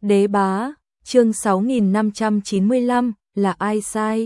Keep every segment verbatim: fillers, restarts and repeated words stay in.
Đế bá, chương sáu nghìn năm trăm chín mươi lăm, là ai sai?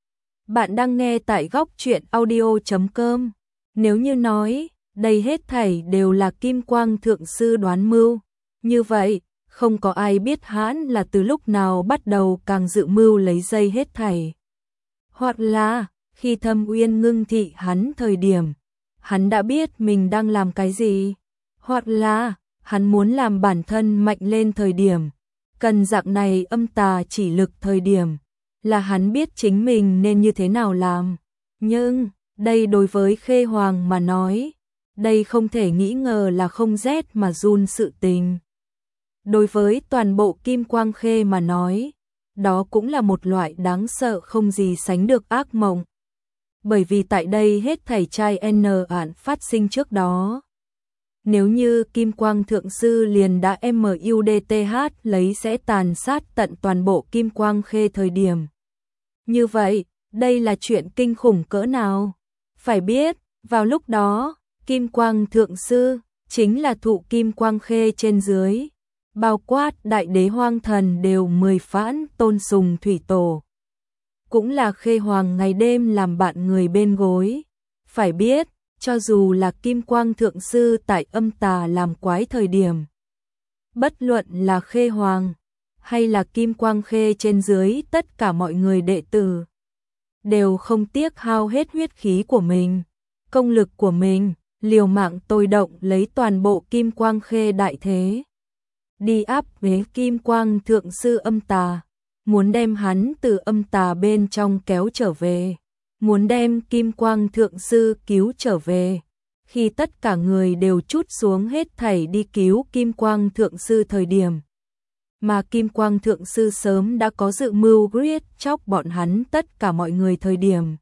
Bạn đang nghe tại góc truyện audio chấm com. Nếu như nói, đây hết thảy đều là Kim Quang Thượng Sư đoán mưu. Như vậy, không có ai biết hắn là từ lúc nào bắt đầu càng dự mưu lấy dây hết thảy. Hoặc là, khi Thâm Uyên ngưng thị hắn thời điểm, hắn đã biết mình đang làm cái gì. Hoặc là, hắn muốn làm bản thân mạnh lên thời điểm, cần dạng này âm tà chỉ lực thời điểm, là hắn biết chính mình nên như thế nào làm. Nhưng, đây đối với Khê Hoàng mà nói, đây không thể nghĩ ngờ là không rét mà run sự tình. Đối với toàn bộ Kim Quang Khê mà nói, đó cũng là một loại đáng sợ không gì sánh được ác mộng. Bởi vì tại đây hết thảy trai N ản phát sinh trước đó. Nếu như Kim Quang Thượng Sư liền đã mudth lấy sẽ tàn sát tận toàn bộ Kim Quang Khê thời điểm. Như vậy, đây là chuyện kinh khủng cỡ nào? Phải biết, vào lúc đó, Kim Quang Thượng Sư chính là thụ Kim Quang Khê trên dưới, bao quát đại đế hoang thần đều mười phản tôn sùng thủy tổ. Cũng là Khê Hoàng ngày đêm làm bạn người bên gối. Phải biết, cho dù là Kim Quang Thượng Sư tại âm tà làm quái thời điểm, bất luận là Khê Hoàng hay là Kim Quang Khê trên dưới tất cả mọi người đệ tử, đều không tiếc hao hết huyết khí của mình, công lực của mình, liều mạng tôi động lấy toàn bộ Kim Quang Khê đại thế. Đi áp với Kim Quang Thượng Sư âm tà, muốn đem hắn từ âm tà bên trong kéo trở về. Muốn đem Kim Quang Thượng Sư cứu trở về. Khi tất cả người đều trút xuống hết thảy đi cứu Kim Quang Thượng Sư thời điểm, mà Kim Quang Thượng Sư sớm đã có dự mưu giết chóc bọn hắn tất cả mọi người thời điểm,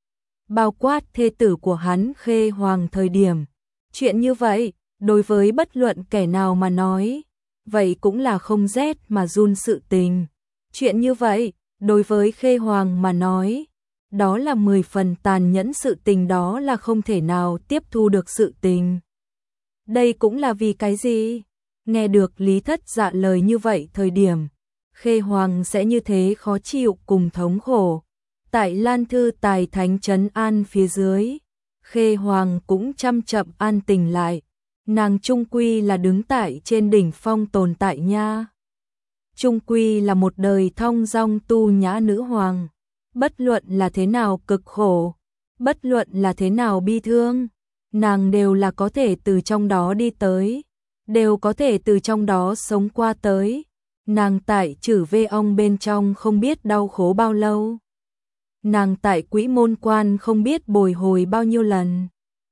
bao quát thê tử của hắn Khê Hoàng thời điểm. Chuyện như vậy, đối với bất luận kẻ nào mà nói, vậy cũng là không rét mà run sự tình. Chuyện như vậy, đối với Khê Hoàng mà nói, đó là mười phần tàn nhẫn sự tình, đó là không thể nào tiếp thu được sự tình. Đây cũng là vì cái gì? Nghe được Lý Thất Dạ lời như vậy thời điểm, Khê Hoàng sẽ như thế khó chịu cùng thống khổ. Tại Lan Thư Tài Thánh trấn an phía dưới, Khê Hoàng cũng chăm chậm an tình lại. Nàng trung quy là đứng tại trên đỉnh phong tồn tại nha. Trung quy là một đời thong dong tu nhã nữ hoàng. Bất luận là thế nào cực khổ, bất luận là thế nào bi thương, nàng đều là có thể từ trong đó đi tới, đều có thể từ trong đó sống qua tới. Nàng tại Chử Vê Ong bên trong không biết đau khổ bao lâu. Nàng tại Quỹ Môn Quan không biết bồi hồi bao nhiêu lần.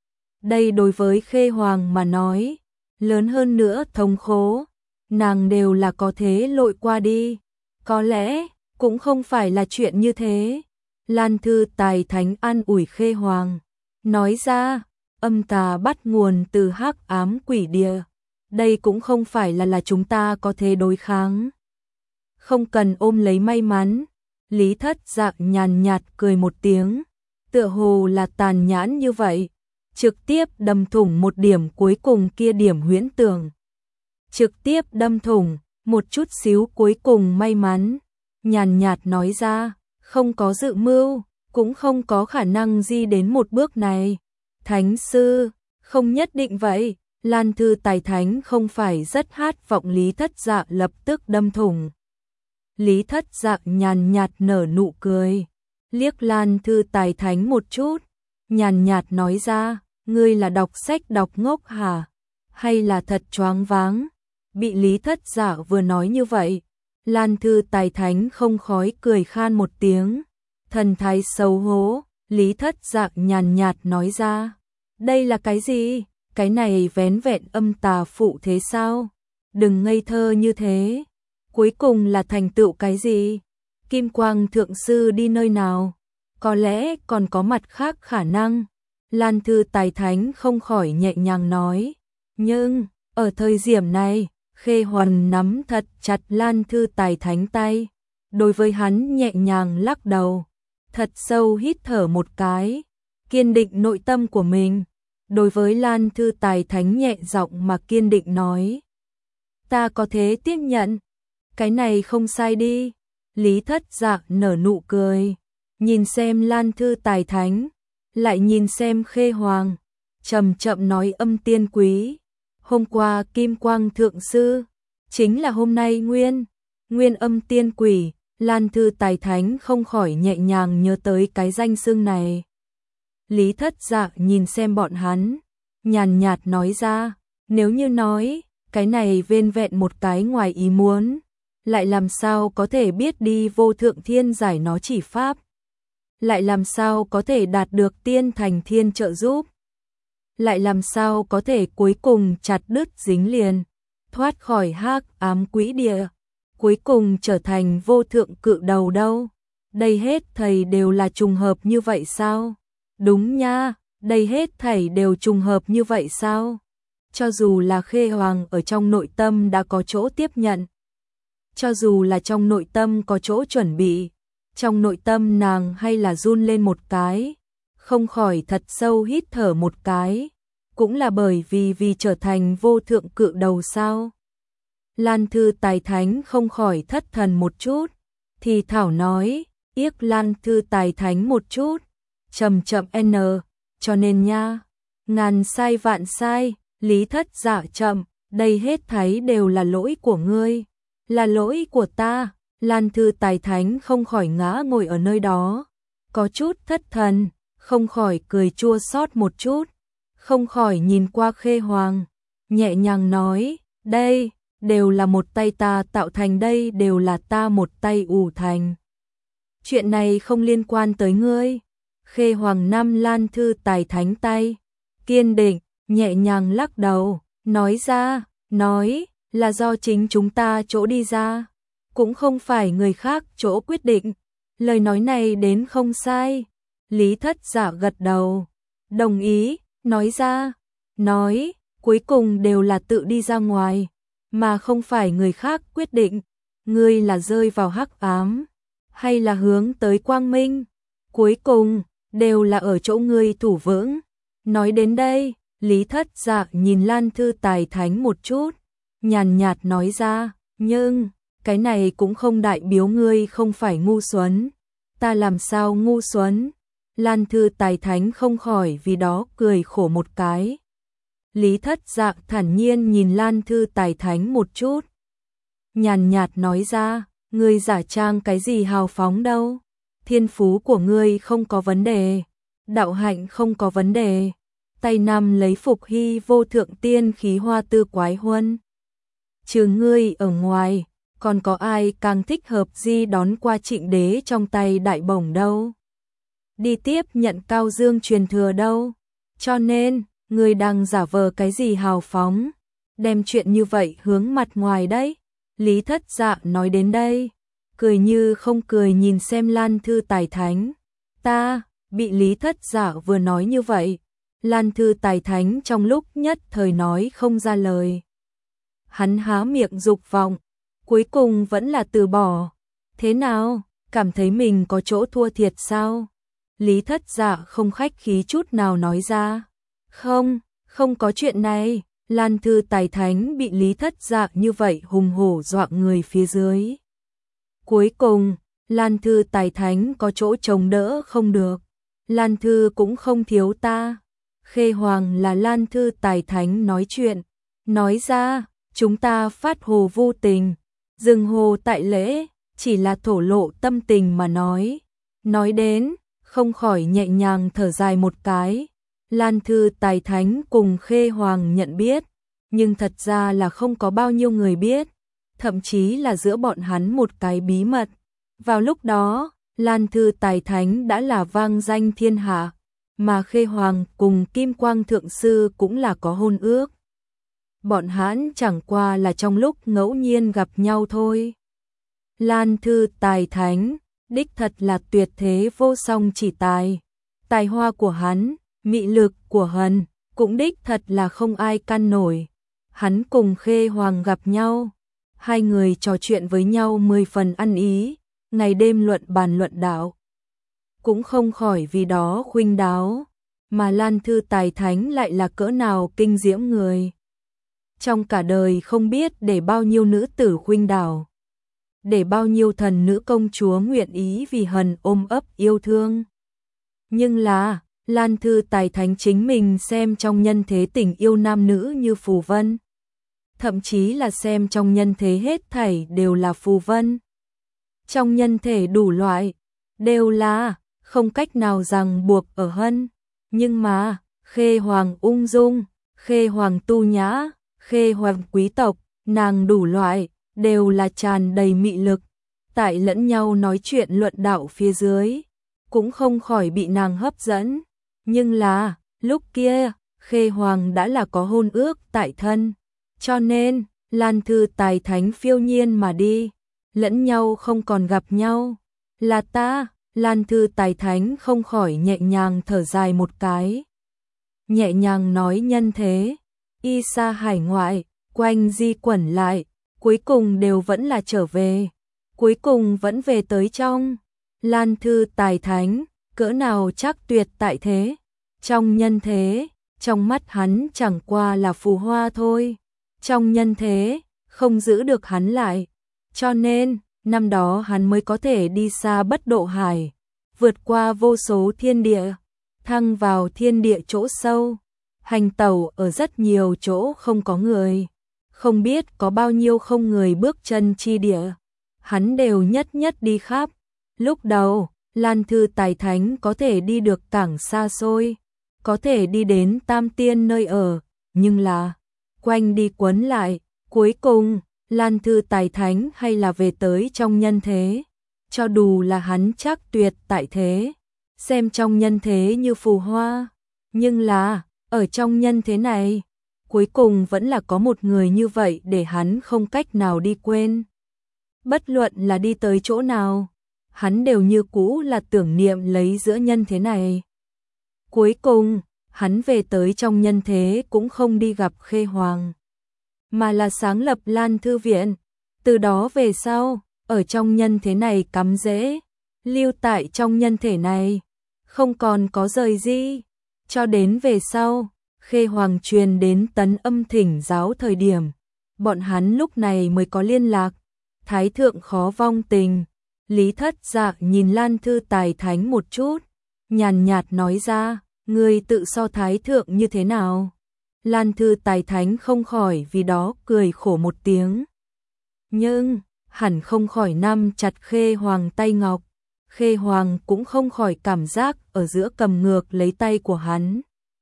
Đây đối với Khê Hoàng mà nói, lớn hơn nữa thống khổ, nàng đều là có thế lội qua đi. Có lẽ cũng không phải là chuyện như thế. Lan Thư Tài Thánh an ủi Khê Hoàng, nói ra, âm tà bắt nguồn từ hắc ám quỷ địa, đây cũng không phải là là chúng ta có thể đối kháng. Không cần ôm lấy may mắn. Lý Thất Dạ nhàn nhạt cười một tiếng, tựa hồ là tàn nhẫn như vậy, trực tiếp đâm thủng một điểm cuối cùng kia điểm huyễn tưởng. Trực tiếp đâm thủng một chút xíu cuối cùng may mắn. Nhàn nhạt nói ra, không có dự mưu, cũng không có khả năng di đến một bước này. Thánh sư, không nhất định vậy. Lan Thư Tài Thánh không phải rất khát vọng Lý Thất Dạ lập tức đâm thủng. Lý Thất Dạ nhàn nhạt nở nụ cười, liếc Lan Thư Tài Thánh một chút, nhàn nhạt nói ra, ngươi là đọc sách đọc ngốc hả? Hay là thật choáng váng? Bị Lý Thất Dạ vừa nói như vậy, Lan Thư Tài Thánh không khói cười khan một tiếng, thần thái xấu hổ. Lý Thất Dạ nhàn nhạt nói ra, đây là cái gì? Cái này vén vẹn âm tà phụ thế sao? Đừng ngây thơ như thế. Cuối cùng là thành tựu cái gì? Kim Quang Thượng Sư đi nơi nào? Có lẽ còn có mặt khác khả năng. Lan Thư Tài Thánh không khỏi nhẹ nhàng nói. Nhưng, ở thời điểm này, Khê Hoàng nắm thật chặt Lan Thư Tài Thánh tay. Đối với hắn nhẹ nhàng lắc đầu, thật sâu hít thở một cái, kiên định nội tâm của mình. Đối với Lan Thư Tài Thánh nhẹ giọng mà kiên định nói, ta có thể tiếp nhận, cái này không sai đi. Lý Thất Dạ nở nụ cười, nhìn xem Lan Thư Tài Thánh, lại nhìn xem Khê Hoàng, chậm chậm nói Âm Tiên Quý, hôm qua Kim Quang Thượng Sư, chính là hôm nay Nguyên, Nguyên Âm Tiên Quỷ. Lan Thư Tài Thánh không khỏi nhẹ nhàng nhớ tới cái danh xưng này. Lý Thất Dạ nhìn xem bọn hắn, nhàn nhạt nói ra, nếu như nói, cái này vên vẹn một cái ngoài ý muốn, lại làm sao có thể biết đi vô thượng thiên giải nó chỉ pháp, lại làm sao có thể đạt được tiên thành thiên trợ giúp, lại làm sao có thể cuối cùng chặt đứt dính liền, thoát khỏi hắc ám quỹ địa, cuối cùng trở thành vô thượng cự đầu đâu. Đây hết thầy đều là trùng hợp như vậy sao? Đúng nha, đây hết thảy đều trùng hợp như vậy sao? Cho dù là Khê Hoàng ở trong nội tâm đã có chỗ tiếp nhận, cho dù là trong nội tâm có chỗ chuẩn bị, trong nội tâm nàng hay là run lên một cái, không khỏi thật sâu hít thở một cái, cũng là bởi vì vì trở thành vô thượng cự đầu sao? Lan Thư Tài Thánh không khỏi thất thần một chút, thì thảo nói, yếc Lan Thư Tài Thánh một chút, chậm chậm n, cho nên nha, ngàn sai vạn sai, Lý Thất Dạ chậm, đây hết thảy đều là lỗi của ngươi, là lỗi của ta. Lan Thư Tài Thánh không khỏi ngã ngồi ở nơi đó, có chút thất thần, không khỏi cười chua xót một chút, không khỏi nhìn qua Khê Hoàng, nhẹ nhàng nói, đây, đều là một tay ta tạo thành, đây đều là ta một tay ủ thành. Chuyện này không liên quan tới ngươi. Khê Hoàng nắm Lan Thư Tài Thánh tay, kiên định, nhẹ nhàng lắc đầu, nói ra, nói, là do chính chúng ta chỗ đi ra, cũng không phải người khác chỗ quyết định. Lời nói này đến không sai. Lý Thất Dạ gật đầu, đồng ý, nói ra, nói, cuối cùng đều là tự đi ra ngoài, mà không phải người khác quyết định. Ngươi là rơi vào hắc ám, hay là hướng tới quang minh, cuối cùng đều là ở chỗ ngươi thủ vững. Nói đến đây, Lý Thất Dạ nhìn Lan Thư Tài Thánh một chút, nhàn nhạt nói ra, nhưng cái này cũng không đại biểu ngươi không phải ngu xuẩn. Ta làm sao ngu xuẩn? Lan Thư Tài Thánh không khỏi vì đó cười khổ một cái. Lý Thất Dạ thản nhiên nhìn Lan Thư Tài Thánh một chút, nhàn nhạt nói ra, ngươi giả trang cái gì hào phóng đâu, thiên phú của ngươi không có vấn đề, đạo hạnh không có vấn đề, tay nắm lấy phục hy vô thượng tiên khí hoa tư quái huân. Trừ ngươi ở ngoài, còn có ai càng thích hợp di đón qua Trịnh Đế trong tay đại bổng đâu, đi tiếp nhận Cao Dương truyền thừa đâu, cho nên ngươi đang giả vờ cái gì hào phóng, đem chuyện như vậy hướng mặt ngoài đấy. Lý Thất Dạ nói đến đây, cười như không cười nhìn xem Lan Thư Tài Thánh. Ta, bị Lý Thất Dạ vừa nói như vậy, Lan Thư Tài Thánh trong lúc nhất thời nói không ra lời. Hắn há miệng dục vọng, cuối cùng vẫn là từ bỏ. Thế nào, cảm thấy mình có chỗ thua thiệt sao? Lý Thất Dạ không khách khí chút nào nói ra. Không, không có chuyện này. Lan Thư Tài Thánh bị Lý Thất Dạ như vậy hùng hổ dọa người phía dưới. Cuối cùng, Lan Thư Tài Thánh có chỗ chống đỡ không được. Lan Thư cũng không thiếu ta. Khê Hoàng là Lan Thư Tài Thánh nói chuyện, nói ra, chúng ta phát hồ vô tình, dừng hồ tại lễ, chỉ là thổ lộ tâm tình mà nói. Nói đến, không khỏi nhẹ nhàng thở dài một cái. Lan Thư Tài Thánh cùng Khê Hoàng nhận biết, nhưng thật ra là không có bao nhiêu người biết, thậm chí là giữa bọn hắn một cái bí mật. Vào lúc đó, Lan Thư Tài Thánh đã là vang danh thiên hạ, mà Khê Hoàng cùng Kim Quang Thượng Sư cũng là có hôn ước. Bọn hắn chẳng qua là trong lúc ngẫu nhiên gặp nhau thôi. Lan Thư Tài Thánh, đích thật là tuyệt thế vô song chỉ tài. Tài hoa của hắn, mị lực của hắn, cũng đích thật là không ai can nổi. Hắn cùng Khê Hoàng gặp nhau, hai người trò chuyện với nhau mười phần ăn ý, ngày đêm luận bàn luận đạo. Cũng không khỏi vì đó khuynh đáo, mà Lan Thư Tài Thánh lại là cỡ nào kinh diễm người. Trong cả đời không biết để bao nhiêu nữ tử khuynh đảo, để bao nhiêu thần nữ công chúa nguyện ý vì Hần ôm ấp yêu thương. Nhưng là, Lan Thư Tài Thánh chính mình xem trong nhân thế tình yêu nam nữ như phù vân. Thậm chí là xem trong nhân thế hết thảy đều là phù vân. Trong nhân thể đủ loại, đều là không cách nào ràng buộc ở Hân. Nhưng mà, Khê Hoàng ung dung, Khê Hoàng tu nhã, Khê Hoàng quý tộc, nàng đủ loại, đều là tràn đầy mị lực. Tại lẫn nhau nói chuyện luận đạo phía dưới, cũng không khỏi bị nàng hấp dẫn. Nhưng là, lúc kia, Khê Hoàng đã là có hôn ước tại thân. Cho nên, Lan Thư Tài Thánh phiêu nhiên mà đi, lẫn nhau không còn gặp nhau. Là ta, Lan Thư Tài Thánh không khỏi nhẹ nhàng thở dài một cái. Nhẹ nhàng nói nhân thế, y xa hải ngoại, quanh di quẩn lại, cuối cùng đều vẫn là trở về. Cuối cùng vẫn về tới trong. Lan Thư Tài Thánh, cỡ nào chắc tuyệt tại thế. Trong nhân thế, trong mắt hắn chẳng qua là phù hoa thôi. Trong nhân thế, không giữ được hắn lại. Cho nên, năm đó hắn mới có thể đi xa bất độ hải, vượt qua vô số thiên địa, thăng vào thiên địa chỗ sâu, hành tẩu ở rất nhiều chỗ không có người. Không biết có bao nhiêu không người bước chân chi địa, hắn đều nhất nhất đi khắp. Lúc đầu, Lan Thư Tài Thánh có thể đi được càng xa xôi, có thể đi đến Tam Tiên nơi ở, nhưng là quanh đi quấn lại, cuối cùng, Lan Thư Tài Thánh hay là về tới trong nhân thế. Cho dù là hắn chắc tuyệt tại thế, xem trong nhân thế như phù hoa, nhưng là, ở trong nhân thế này, cuối cùng vẫn là có một người như vậy để hắn không cách nào đi quên. Bất luận là đi tới chỗ nào, hắn đều như cũ là tưởng niệm lấy giữa nhân thế này. Cuối cùng, hắn về tới trong nhân thế cũng không đi gặp Khê Hoàng, mà là sáng lập Lan Thư Viện. Từ đó về sau, ở trong nhân thế này cắm rễ, lưu tại trong nhân thể này, không còn có rời di. Cho đến về sau, Khê Hoàng truyền đến Tấn Âm Thỉnh giáo thời điểm, bọn hắn lúc này mới có liên lạc. Thái thượng khó vong tình. Lý Thất Dạ nhìn Lan Thư Tài Thánh một chút, nhàn nhạt nói ra, ngươi tự so Thái thượng như thế nào? Lan Thư Tài Thánh không khỏi vì đó cười khổ một tiếng. Nhưng, hẳn không khỏi nắm chặt Khê Hoàng tay ngọc. Khê Hoàng cũng không khỏi cảm giác ở giữa cầm ngược lấy tay của hắn.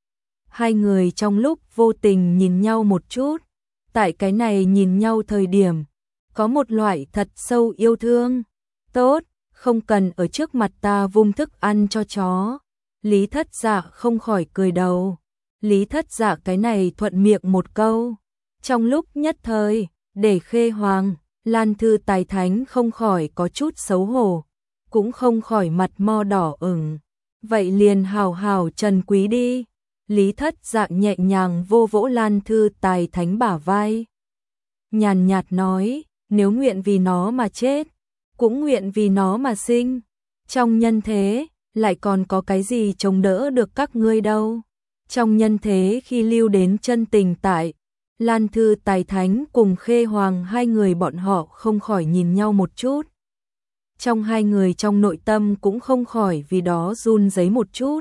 Hai người trong lúc vô tình nhìn nhau một chút, tại cái này nhìn nhau thời điểm, có một loại thật sâu yêu thương. Tốt, không cần ở trước mặt ta vung thức ăn cho chó. Lý Thất Dạ không khỏi cười đầu. Lý Thất Dạ cái này thuận miệng một câu. Trong lúc nhất thời, để Khê Hoàng, Lan Thư Tài Thánh không khỏi có chút xấu hổ, cũng không khỏi mặt mo đỏ ửng. Vậy liền hào hào trần quý đi. Lý Thất Dạ nhẹ nhàng vô vỗ Lan Thư Tài Thánh bả vai. Nhàn nhạt nói, nếu nguyện vì nó mà chết, cũng nguyện vì nó mà sinh. Trong nhân thế, lại còn có cái gì chống đỡ được các ngươi đâu. Trong nhân thế khi lưu đến chân tình tại, Lan Thư Tài Thánh cùng Khê Hoàng hai người bọn họ không khỏi nhìn nhau một chút. Trong hai người trong nội tâm cũng không khỏi vì đó run rẩy một chút.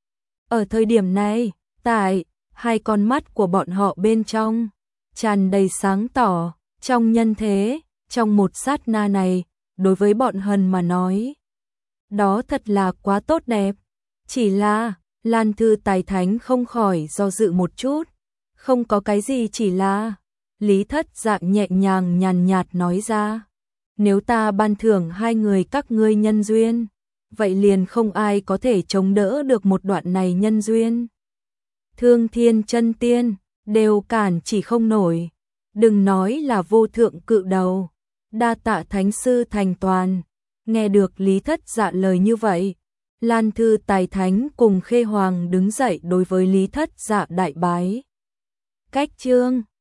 Ở thời điểm này, tại hai con mắt của bọn họ bên trong, tràn đầy sáng tỏ, trong nhân thế, trong một sát na này, đối với bọn Hân mà nói, đó thật là quá tốt đẹp. Chỉ là, Lan Thư Tài Thánh không khỏi do dự một chút, không có cái gì chỉ là, Lý Thất Dạ nhẹ nhàng nhàn nhạt nói ra, nếu ta ban thưởng hai người các ngươi nhân duyên, vậy liền không ai có thể chống đỡ được một đoạn này nhân duyên. Thương Thiên Chân Tiên, đều cản chỉ không nổi, đừng nói là vô thượng cự đầu. Đa tạ Thánh Sư thành toàn. Nghe được Lý Thất Dạ lời như vậy, Lan Thư Tài Thánh cùng Khê Hoàng đứng dậy đối với Lý Thất Dạ đại bái. Cách chương